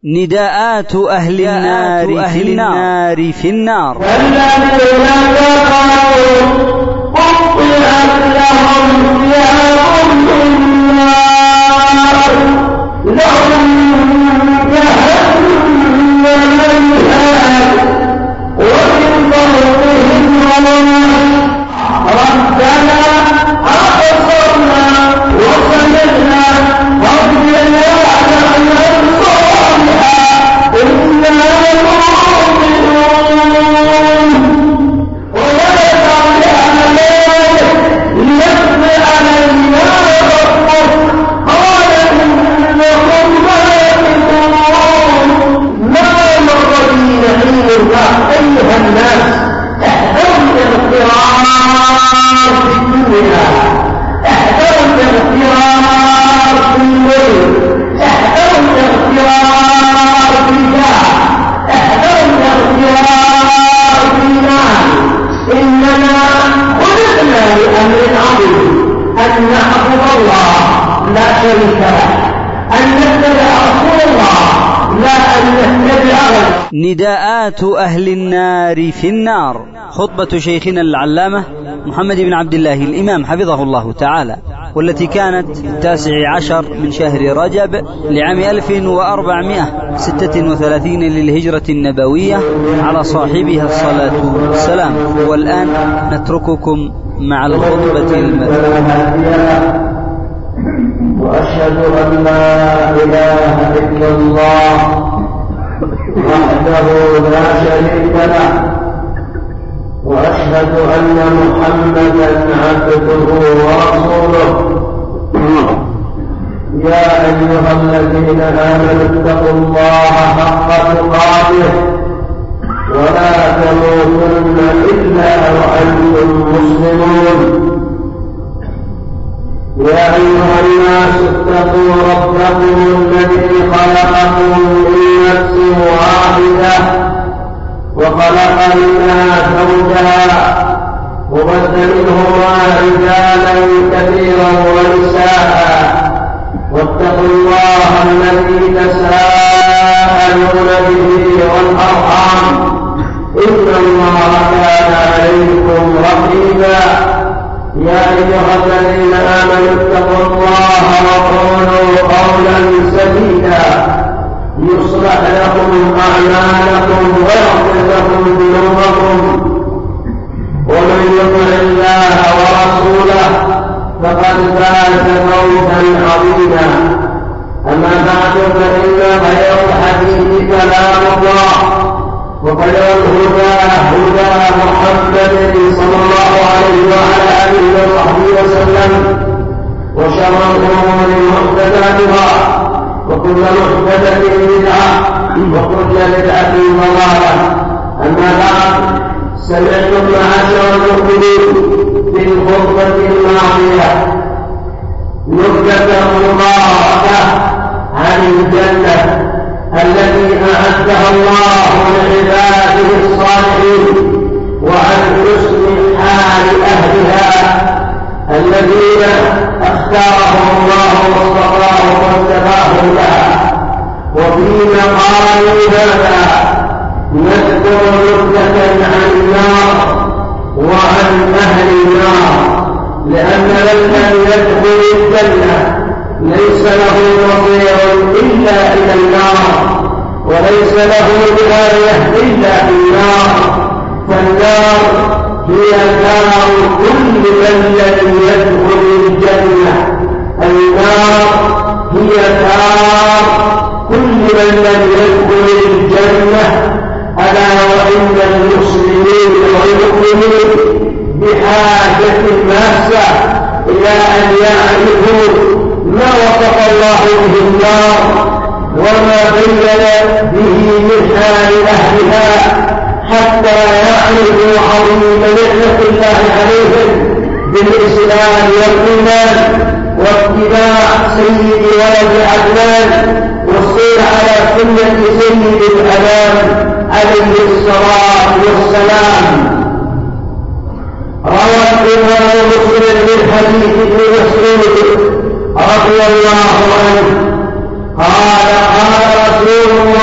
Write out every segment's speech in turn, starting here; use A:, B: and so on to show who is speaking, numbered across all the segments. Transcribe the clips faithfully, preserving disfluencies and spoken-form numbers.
A: نداءات أهل النار في النار في النار
B: والذين كفروا قطعت لهم ثياب من نار لهم جهنم مهاد ومن فوقهم غواش ربنا أبصرنا وسمعنا فارجعنا نعمل صالحا إنا مؤمنون ولا تعلم ليقضي علينا ربك قال إنكم ماكثون ما مر بي نعيم أيها الناس احذروا الاغترار في الدنيا احذروا الاغترار في الليل احذروا الاغترار في الجاه احذروا الاغترار في المال اننا خلقنا لامر عظيم ان نعبد الله لا شريك له ان نتبع رسول الله لا ان نتبع غيره.
A: نداءات أهل النار في النار، خطبة شيخنا العلامة محمد بن عبد الله الإمام حفظه الله تعالى، والتي كانت التاسع عشر من شهر رجب لعام ألف وأربعمائة وستة وثلاثين للهجرة النبوية على صاحبها الصلاة والسلام. والآن نترككم مع الخطبة المتلوة.
B: وأشهد أن لا إله إلا الله وحده لا شريك له وأشهد أن محمدا عبده ورسوله. يا أيها الذين آمنوا اتقوا الله حق تقاته ولا تموتن إلا وأنتم مسلمون. يا أيها الناس اتقوا ربكم الذي خلقكم من نفس واحدة وخلق منها زوجها وبث منهما رجالا كثيرا ونساء واتقوا الله الذي تساءلون به والأرحام إن الله كان عليكم رقيبا. يا أيها الذين آمنوا اتقوا الله وقولوا قولا سديدا يصلح لكم أعمالكم ويغفر لكم ذنوبكم ومن يطع الله ورسوله فقد فاز فوزا عظيما. أما بعد فإن خير الحديث كلام الله وخير الهدى هدى محمد صلى الله عليه وعلى آله وصحبه وسلم وشر الأمور محدثاتها وكل محدثة بدعة وكل بدعة ضلالة. أما بعد، سمعتم معاشر المؤمنين في الخطبة الماضية نكتة مباركة عن الجنة التي أعدها الله لعباده الصالحين وعن حسن حال أهلها الذين اختارهم الله واصطفاهم واستفاهم لها. وفي مقام هذا نذكر نكتة عن النار وعن أهل النار، لأن من لم يدخل الجنة ليس له مصير إلا إلى النار وليس له نهاية إلا النار. فالنار هي دار كل من لم يدخل الجنة. النار هي دار كل من لم يدخل الجنة. ألا وإن المسلمين والمؤمنين بحاجة ماسة إلى أن يعرفوا ما وصف الله به النار وما بين به من حال أهلها حتى يعرفوا عظيم نعمة الله عليهم بالإسلام والإيمان واتباع سيد ولد عدنان والسير على سنة سيد الأنام عليه الصلاة والسلام. روى الإمام مسلم من حديث ابن مسعود رضي الله عنه قال قال رسول الله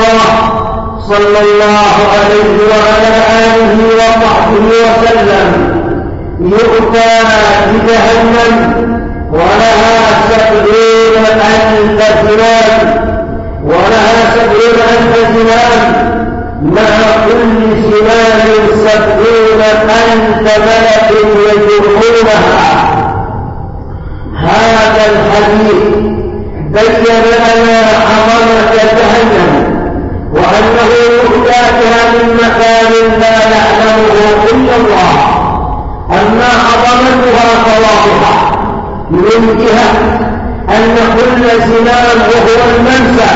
B: صلى الله عليه وعلى آله وصحبه وسلم يؤتى بجهنم ولها سبعين ألف زمام ولها سبعين ألف زمام مع كل زمام سبعون ألف ملك يجرونها. هذا الحديث بين لنا عظمة جهنم وأنه يؤتى بها من مكان لا يعلمه إلا الله. أما عظمتها فواضحة من جهة أن كل زمام وهو المنسى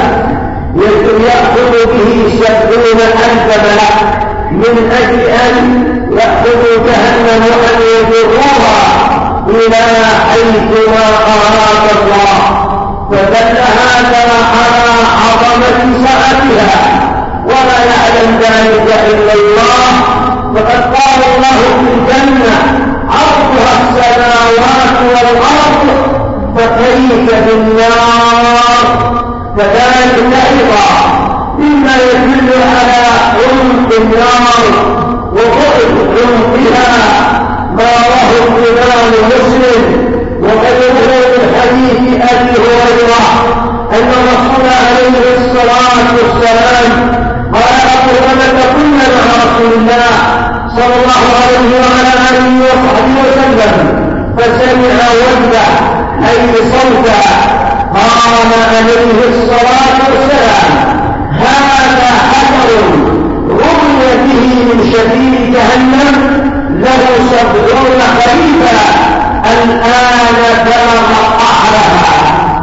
B: يأخذ به سبعون ألف ملك من أجل أن يأخذوا جهنم وأن يجروها إلى حيث ما أراد الله. فدل هذا على عظمة سعتها ولا يعلم ذلك إلا الله. فقد قال الله في الجنة عرضها السماوات والأرض فكيف بالنار. كذلك أيضا مما يدل على عمق النار وبعد عمقها ما رواه الإمام مسلم وغيره من حديث أبي هريرة أن الرسول عليه الصلاة والسلام قال أبو هريرة كنا مع رسول الله صلى الله عليه وعلى آله وصحبه وسلم فسمع وجبة أي صوتا قال عليه الصلاة والسلام هذا حجر رمي به من شديد جهنم له سبعون خريفا الآن بلغ قعرها.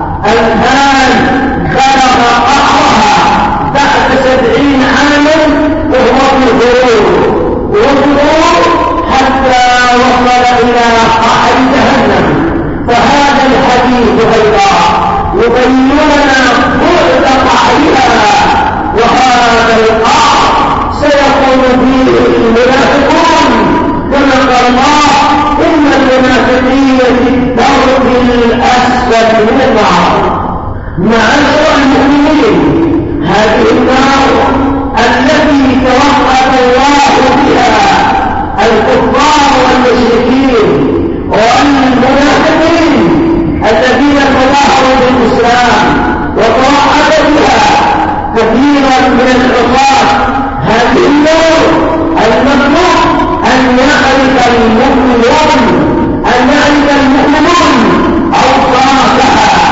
B: الآن بلغ قعرها بعد سبعين عاما وهو في الغرور والغرور حتى وصل إلى قعر جهنم. فهذا الحديث أيضا يبين لنا بعد قعرها وهذا القعر سيكون فيه المنافقون كما قال الله إن المنافقين في الدرك الأسفل من النار. معاشر المؤمنين هذه النار التي توعد الله بها الكفار والمشركين والمنافقين الذين تظاهروا بالإسلام وتوعد بها كثيرا من العصاة. هذه النار المطلوب أن يعرف المؤمنون أن يعرف المؤمنون أوصافها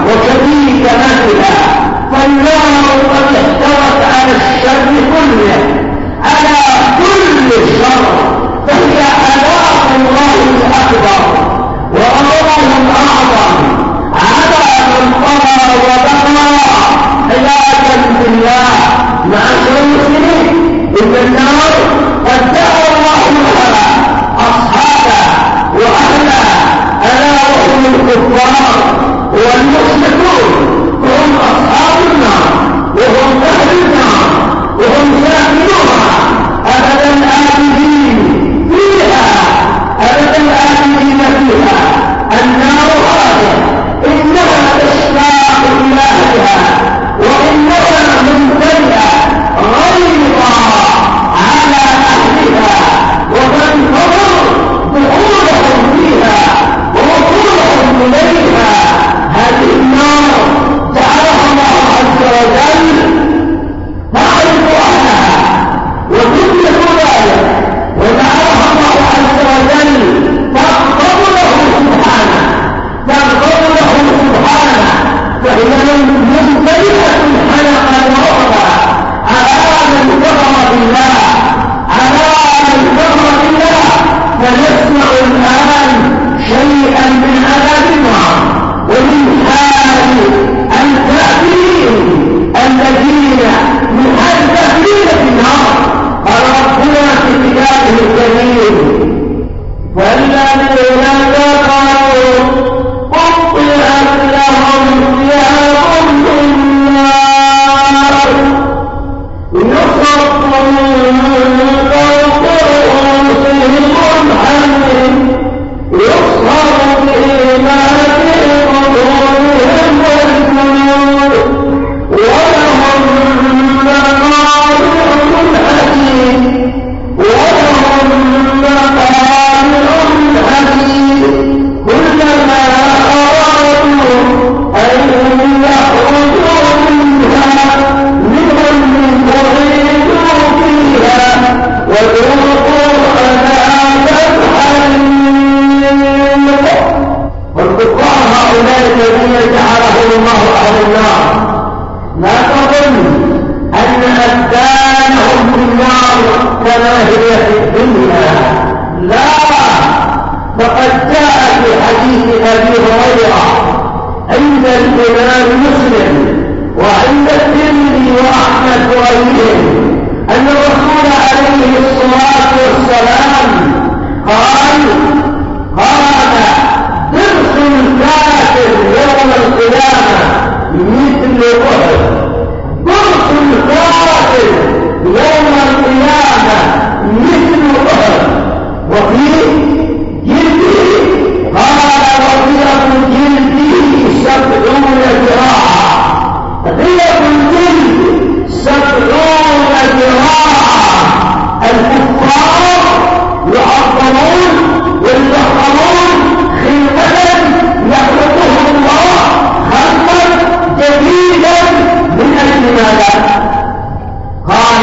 B: وكيفيتها. فالنار قد احتوت على الشر كله على كل الشر فهي عذاب الله الأكبر وغضبه الأعظم على من طغى وبغى عياذا بالله. معاشر المسلمين إن النار قد دعا الله لها أصحابها وأهلها ألا وهم الكفار والمشركون هم أصحاب النار وهم أهل النار وهم ساكنوها أبدا آبدين فيها أبدا آبدين فيها. النار هذه إنها تشتاق إلى أهلها وإنها ممتلئة غيظا على أهلها وتنتظر دخولهم فيها ووصولهم إليها. هذه النار جعلها الله عز وجل تعرف أهلها وتدرك ذلك وجعلها الله عز وجل تغضب له سبحانه تغضب له سبحانه فهي ممتلئة حلقا وعقبا على من كفر بالله على من كفر بالله. فنسمع الآن شيئا من عذاب النار ومن حال الكافرين الذين محذبين في النار. قال ربنا في كتابه الكريم والذين كفروا قطعت لهم ثياب من نار يصب من فوق رؤوسهم الحميم يصهر به ما في قبورهم والجنود ولهم مقامع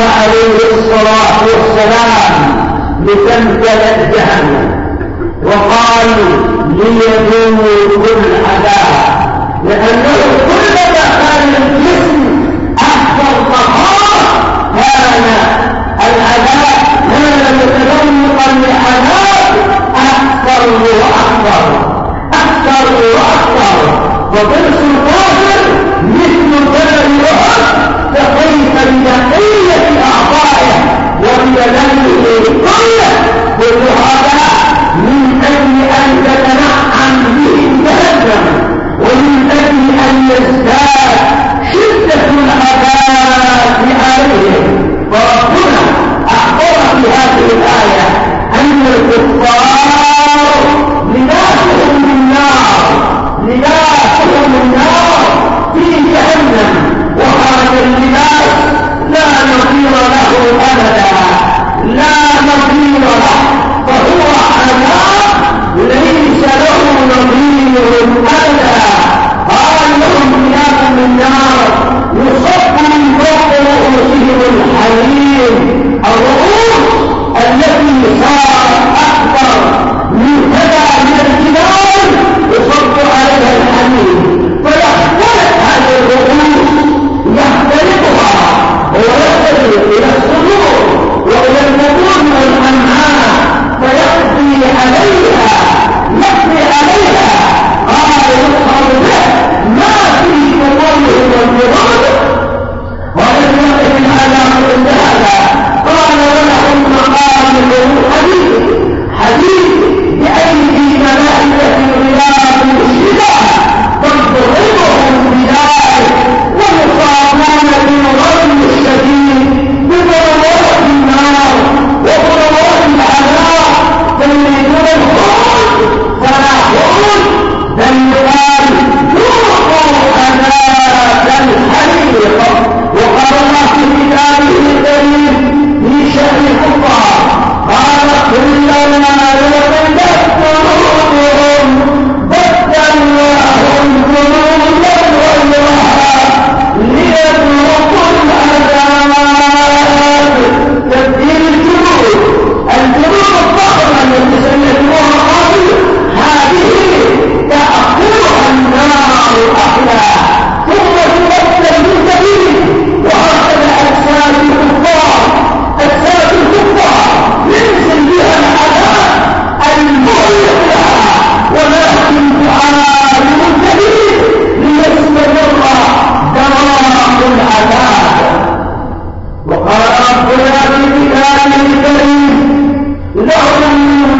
B: قال عليه الصلاة والسلام لتمتلئ جهنم، وقالوا ليذوقوا العذاب، لأنه كلما كان الجسم أكثر طهارة كان العذاب كان متذوقا لعذاب أكثر وأكثر أكثر وأكثر. وضرس الكافر مثل جبل أحد، فكيف ببقية أعضائه وبدنه كله كل هذا من أجل أن تتنعم به جهنم، ومن أجل أن يزداد شدة العذاب عليهم. وربنا أخبر في هذه الآية أن الكفار لباسهم النار لباسهم النار في جهنم، وهذا اللباس لا نظير له أبدا، لا نظير له، فهو عذاب ليس له نظير أبدا. قال لهم ثياب من نار يصب من فوق رؤوسهم الحميم، الرؤوس التي صارت أكبر من كذا من الجبال يصب عليها الحميم، فيختلط هذه الرؤوس يختلطها ويصل إلى الصدور وإلى البطون والأمعاء فيقضي عليها يقضي عليها. قال يصهر به ما في بطونهم والجراد، ولم يقف على مثل هذا. قال ولهم مقام من حديد حديد بأيدي ملائكة غلاظ شداد تضربهم بذلك، ويصابون بالغم الشديد بضربات النار وضربات العذاب، فيريدون الخروج فلا خروج، بل يقال ذوقوا عذاب الحريق. وقال الله في كتابه الكريم في شأن الكفار قال كلما يغلبت قلوبهم بدلناهم جنودا غيرها ليذوقوا العذاب. تبديل الجنود، الجنود الضخمة التي سميتموها قبل هذه تأكلها النار أكلا ثم تبدل من جديد. وهكذا أجساد الكفار أجساد الكفار ينزل بها العذاب المهلك لها، ولكن تعالج جديد ليستمر دوام العذاب. وقال ربنا في كتابه الكريم لهم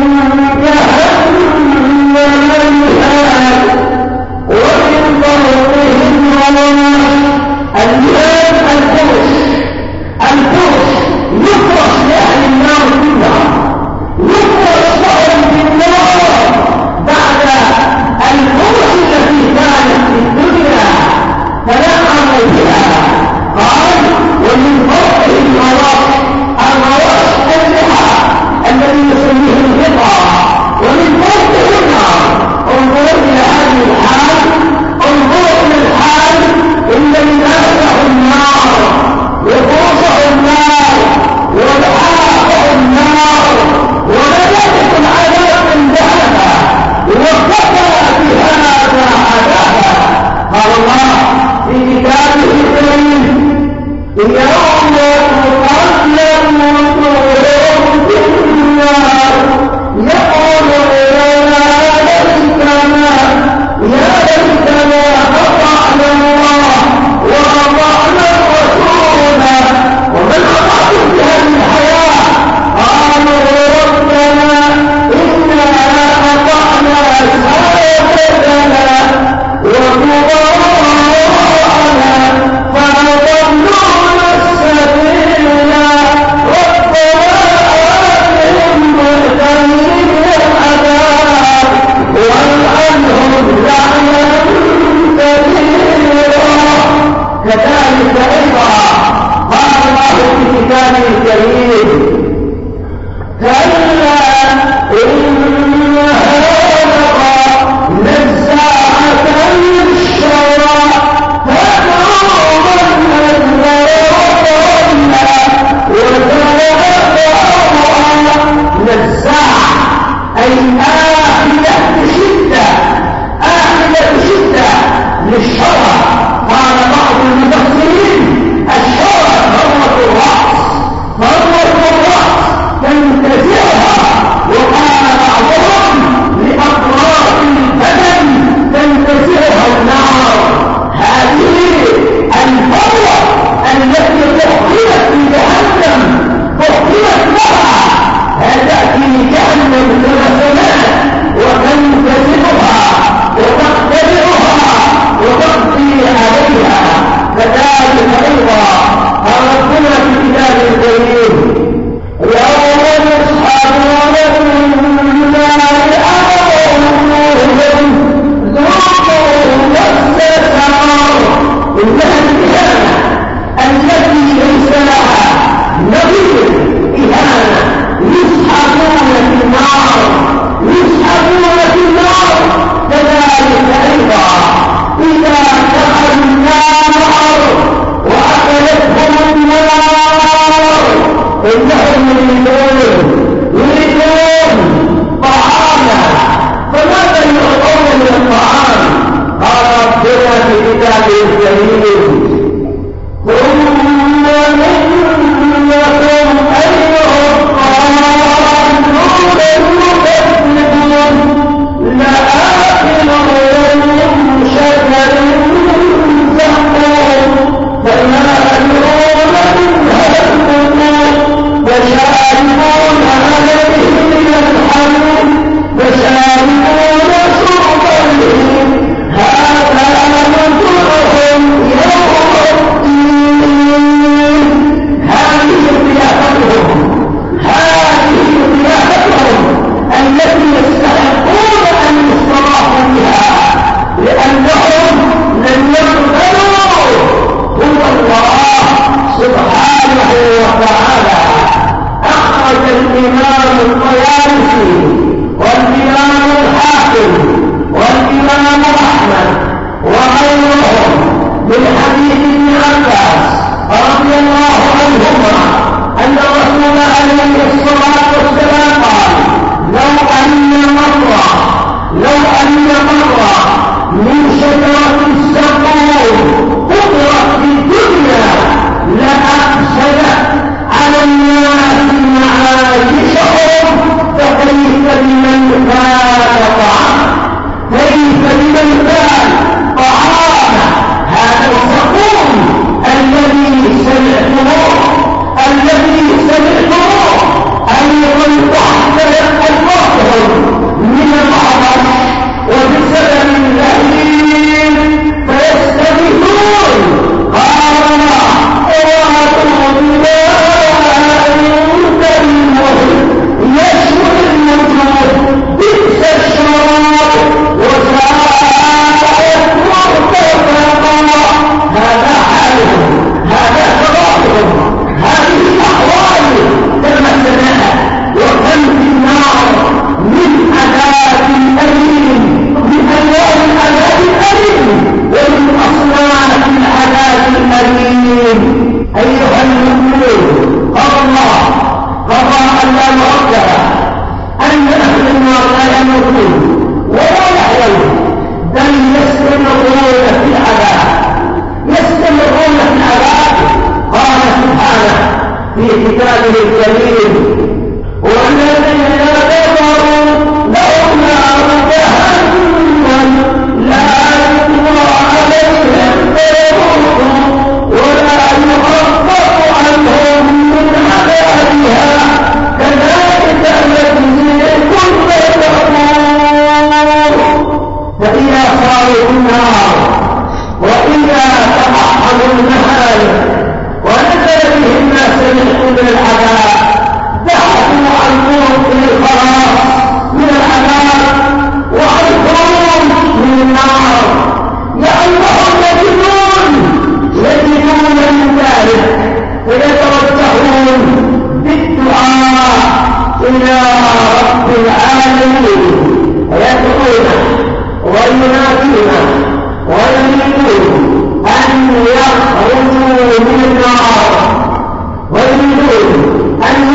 B: جهنم المهاد ومن فوقهم غواش. المهاد الفرش، الفرش يفرش لأهل النار كلها، يفرش لهم في النار بعد الفرش التي كانت في الدنيا فنعموا بها. قال ومن فوقهم غواش، الغواش اللحى الذي يسميه الغطاء، ومن فوقهم النار. انظروا إلى هذه الحال، انظروا إلى الحال إن لباسه النار وفرشه النار ولحافه النار، وملائكة العذاب انتهى وكفى بهذا عذابا. قال الله في كتابه الكريم يوم تقلب وجوههم في النار يقولون يا ليتنا يا ليتنا أطعنا الله وأطعنا الرسول ومن أطعنا في هذه الحياة. قالوا ربنا إنا أطعنا سادتنا وكبراءنا فأضلونا السبيل، ربنا آتهم ضعفين من العذاب والعنهم لعنا كبيرا. كذلك أيضا قال الله في كتابه الكريم كلا إنها لظى نزاعة للشوى تدعو من أدبر وتولى أحضرت في جهنم أحضرت لها هل تأتي جهنم بمسامات وتنتزعها وتقتلعها وتقضي عليها كذلك أيضا ربنا في كتاب الكريم يوم يصحبون في النار أعظمهم ذوقوا مس سقر إنها الإهانة التي ليس لها نظير إهانة يسحبون في النار يسحبون في النار كذلك أيضا إذا دخلوا النار وأكلتهم النار إنهم يريدون يريدون طعاما فماذا يعطون من الطعام؟ قال ربنا في كتابه الكريم ثم إنكم أيها الضالون المكذبون لآكلون من شجر زقوم فمالئون منها البطون وشاربون عليه من الحميم وشاربون شرب الهيم هذا نزلهم يوم الدين هذه ضيافتهم هذه ضيافتهم التي يستحقون أن يستضافوا بها لأنهم لم يقبلوا هو الله سبحانه وتعالى أخرج الإمام الطيالسي والإمام الحاكم والإمام أحمد وغيرهم من حديث ابن عباس رضي الله عنهما أن الرسول عليه الصلاة والسلام قال لو أن مرة لو أن مرة من شجرة الزقوم قدرت في الدنيا لأفسدت على الناس معايشهم فكيف بمن كان طعامه كيف بمن كان طعامه هذا الزقوم الذي سمعتموه الذي سمعتموه أيضا تحت البطن من العطش وبسبب اللهيب فيستغيثون قال أرادوا بماء كالمهل يشوي الوجوه بئس الشراب وساءت مرتفقا هذا حالهم هذا شرابهم هذه أحوالهم كما سمعنا وكم في النار من عذاب أليم من أنواع العذاب الأليم ومن أصناف العذاب الأليم أيها المؤمنون قال الله قضى أن لا مرد أن أهل النار لا يموتون ولا يحيون بل يستمرون في العذاب يستمرون في العذاب قال سبحانه في كتابه الكريم والذين كفروا لهم نار جهنم لا يقضى عليهم فيموتوا ولا يخفف عنهم من عذابها كذلك نجزي كل كفور فإذا صاروا النار وإذا تقحموا المهالك ونزل بهم ما سمعوا من العذاب بحثوا عن طرق للخلاص من العذاب وعن خروج من النار لأنهم يجدون يجدون من ذلك ويتوجهون بالدعاء إلى رب العالمين ويدعونه وينادونه ويريدون أن يخرجوا من النار ويريدون أن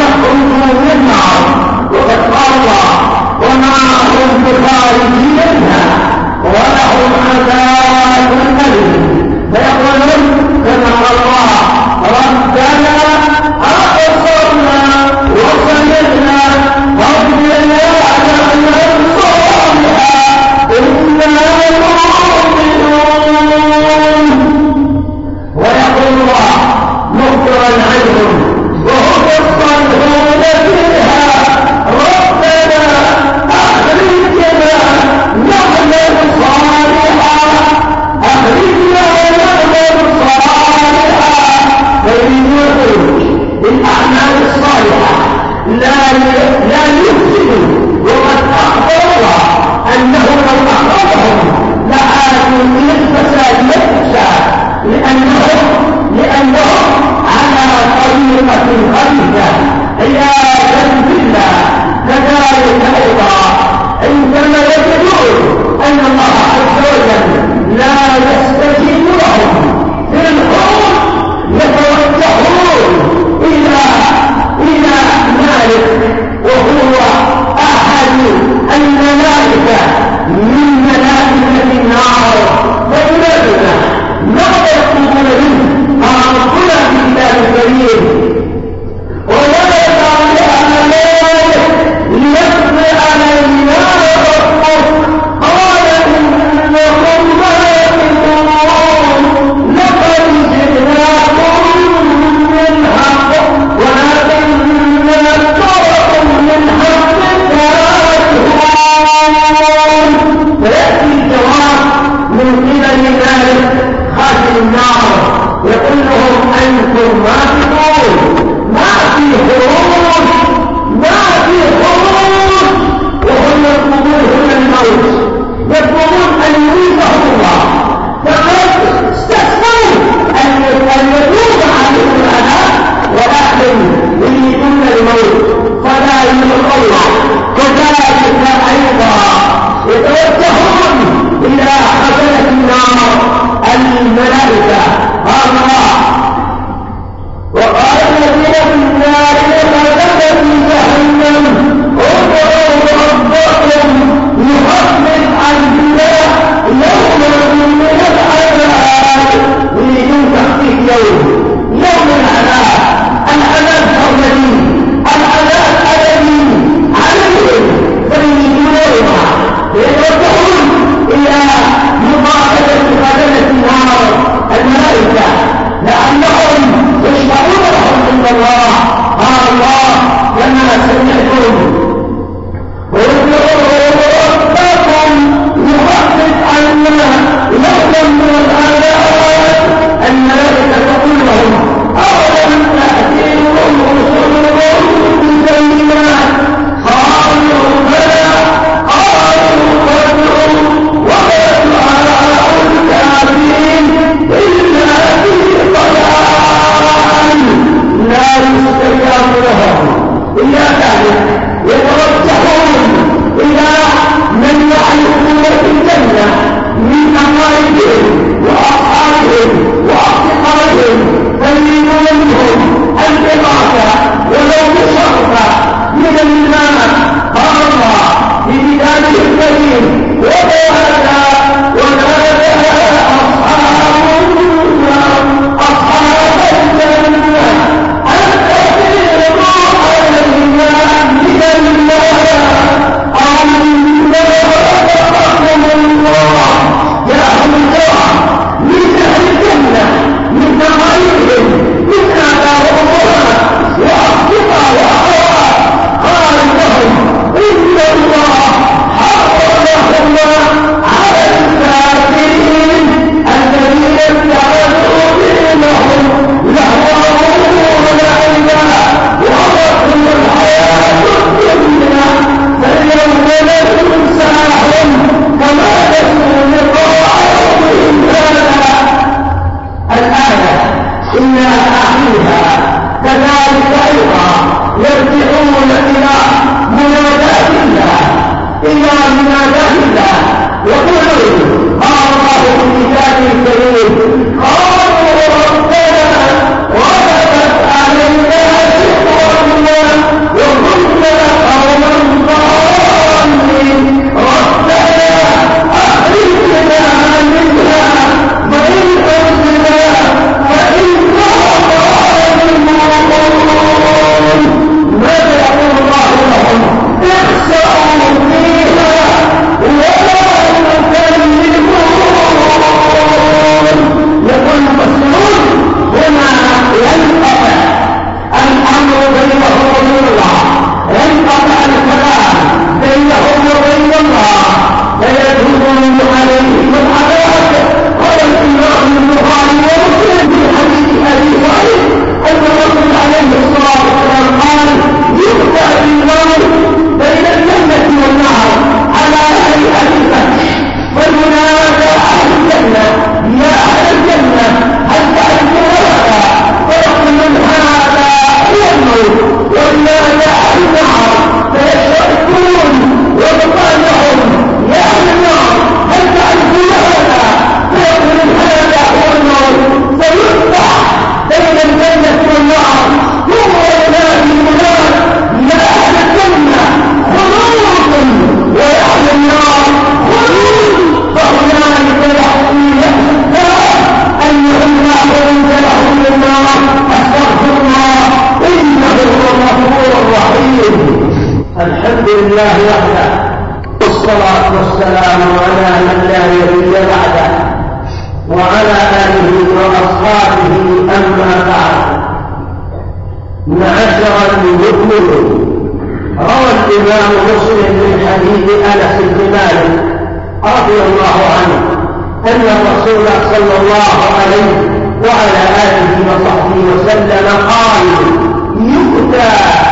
B: عنهم وهم يصطلحون فيها ربنا أخرجنا نعمل صالحا أخرجنا نعمل صالحا فإنه بالأعمال الصالحة لا لا يفسد وقد أخبر الله أنه لو أخرجهم لعادوا من الفساد والفساد لأنهم لأنهم على طريقة خبيثة عياذا بالله. كذلك أيضا عندما يجدون أن الله عز وجل لا يستجيب لهم في الحروب يتوجهون إلى إلى مالك وهو أحد الملائكة من ملائكة النار فينادنا ماذا يقولون منه أعرفنا بالله الكريم ولا يدعون أملاك ليقضي علينا ربك قال إنكم ماكثون لقد جئناكم بالحق ولكن أكثركم بالحق كارهون. فيأتي الجواب من قبل ذلك خازن النار يقول لهم أنتم ماكثون ما في خروج ما في خروج وهم يطلبون هنا الموت يطلبون أن يميتهم الله فقد استسلموا أن يتوب عليهم العذاب ولكن يريدون الموت فلا يملك الله. كذلك أيضا يتوجهون إلى خزنة النار الملائكة قال الله وقال الذين في النار لخزنة جهنم ادعوا ربكم يخفف عنا يوما من العذاب. يريدون تخفيف يوم يوم العذاب العذاب الأولي العذاب الذي عليهم فيريدونها يتوجهون إلى مقابلة خزنة النار الملائكة لأنهم يشفعون لهم عند الله. قال الله لما سمعتم ادعوا ربكم يخفف عنا يوما من العذاب الملائكة تقول لهم أولم تأتيكم رسلكم بالبينات قالوا بلى قالوا فادعوا وما دعاء الكافرين إلا في ضلال لا يستجاب لهم. إلى ذلك يتوجهون إلى من يعرفون في الجنة من أقاربهم وأصحابهم وأصدقائهم فيريدون منهم الإغاثة ولو بشرطة من الماء. قال الله في كتابه الكريم ونادى ونادى أصحاب النار أصحاب الجنة أن تفيضوا علينا من الماء أنا رزقكم الله. يا أهل الكرام من أهل الجنة من نظرهم من آبائهم وأصدقاء وأخوات قال لهم إن الله حرمهما الحمد لله وحده، والصلاة والسلام على من لا نبي بعده وعلى آله وأصحابه، أما بعد. معاشر المؤمنين، روى الإمام مسلم من حديث أنس بن مالك رضي الله عنه أن الرسول صلى الله عليه وعلى آله وصحبه وسلم قال: يؤتى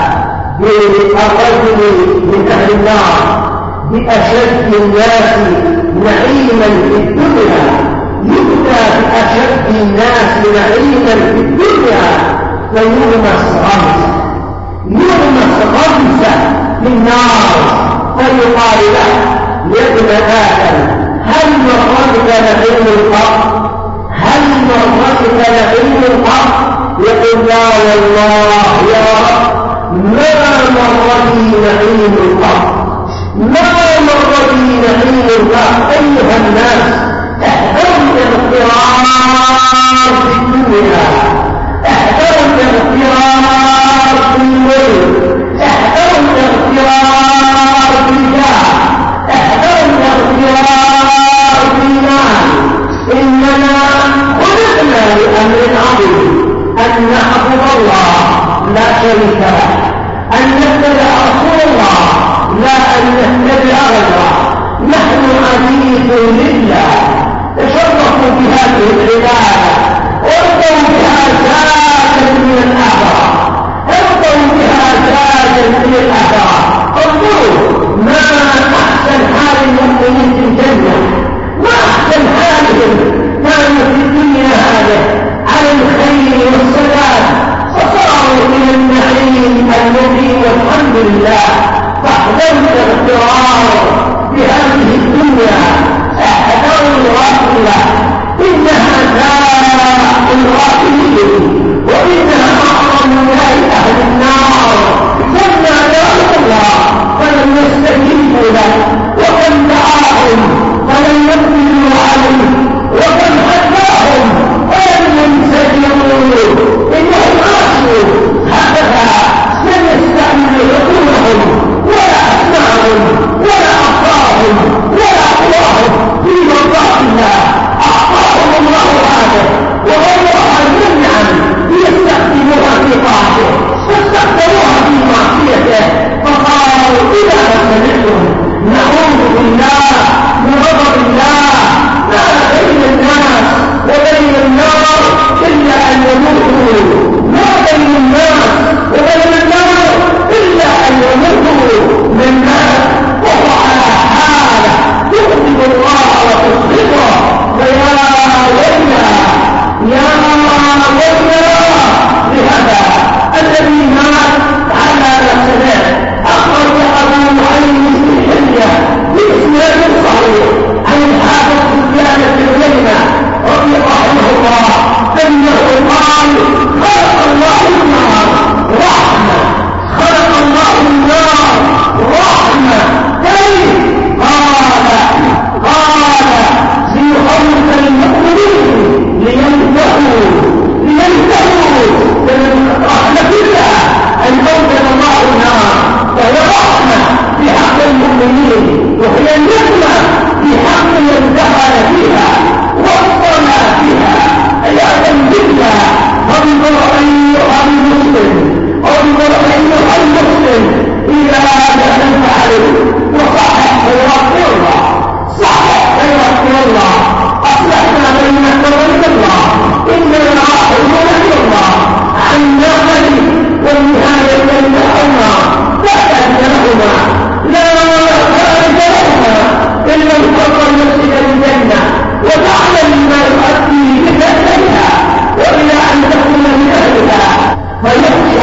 B: بالرجل من أهل النار بأشد الناس نعيما في الدنيا، يؤتى بأشد الناس نعيما في الدنيا فيغمس غمسة يغمس غمسة في النار، فيقال له: يا ابن آدم، هل مرتك نعيم الأرض؟ هل مرتك نعيم الأرض؟ يقول: لا والله يا رب، ما مر بي نعيم الأرض، ما مر بي نعيم الأرض. أيها الناس، احذروا الاغترار في الدنيا، احذروا الاغترار في الملك، احذروا الاغترار في الجاه، احذروا الاغترار في المال. إننا خلقنا لأمر عظيم: أن نعبد الله لا شريك له، أن نتبع رسول الله لا أن نتبع غيره. نحن عبيد لله، تشرفوا بهذه العبادة، ارضوا بها زادا من الآخرة، ارضوا بها زادا من الآخرة. انظروا ما أحسن حال المؤمنين في الجنة، ما أحسن حالهم. كانوا في الدنيا هذه على الخير والسلام، فصاروا إلى النعيم المبين والحمد لله. فاحذروا الاغترار بهذه الدنيا، احذروا الغفلة، إنها داء الغافلين، وإنها أعظم نار أهل النار. لما دعوا الله فلم يستجيبوا له، وكم دعاهم فلم يقبلوا عليه، وكم حداهم فلم ينسجموا. إنهم عاشوا هكذا، لم يستعملوا عقولهم ولا أسماعهم ولا أبصارهم ولا قواهم في مرضاة الله. أعطاهم الله هذا وغيرها جميعا ليستخدموها في طاعته، فاستخدموها في معصيته. فقالوا: إذا سمعتم نعوذ بالله من غضب الله، ما بين الناس وبين النار إلا أن يموتوا، ما بين الناس وبين النار إلا أن يموتوا من الناس، وهو على حاله تغضب الله وتصدقه. فيا ويلنا يا ويلنا لهذا الذي مات على نفسه. أخرج أبو معين في الحلية بإسناد صحيح عن الحافظ سفيان بن عيينة رضي الله عنه أنه قال: خلق الله النار رحمة، خلق الله النار رحمة. كيف؟ قال قال ليخوف المؤمنين لينتهوا لينتهوا من رحمة الله أن أوجد الله النار، وهي رحمة في حق المؤمنين، وهي النعمة في حق من دخل فيها وصلى فيها. عياذا بالله. انظر أيها المسلم، انظر أيها المسلم إلى هذا الفعل، وصحح خيرات الله، صحح خيرات الله. أصلحنا بينك وبين الله، إننا راحلون إلى الله عن نعمه والنهاية بينهما لا تهد لهما، لا خارج لهما إلا الفرق المسجد الجنة، وتعلم ما يؤدي بك إليها وإلى أن تكون من أهلها. فيحكي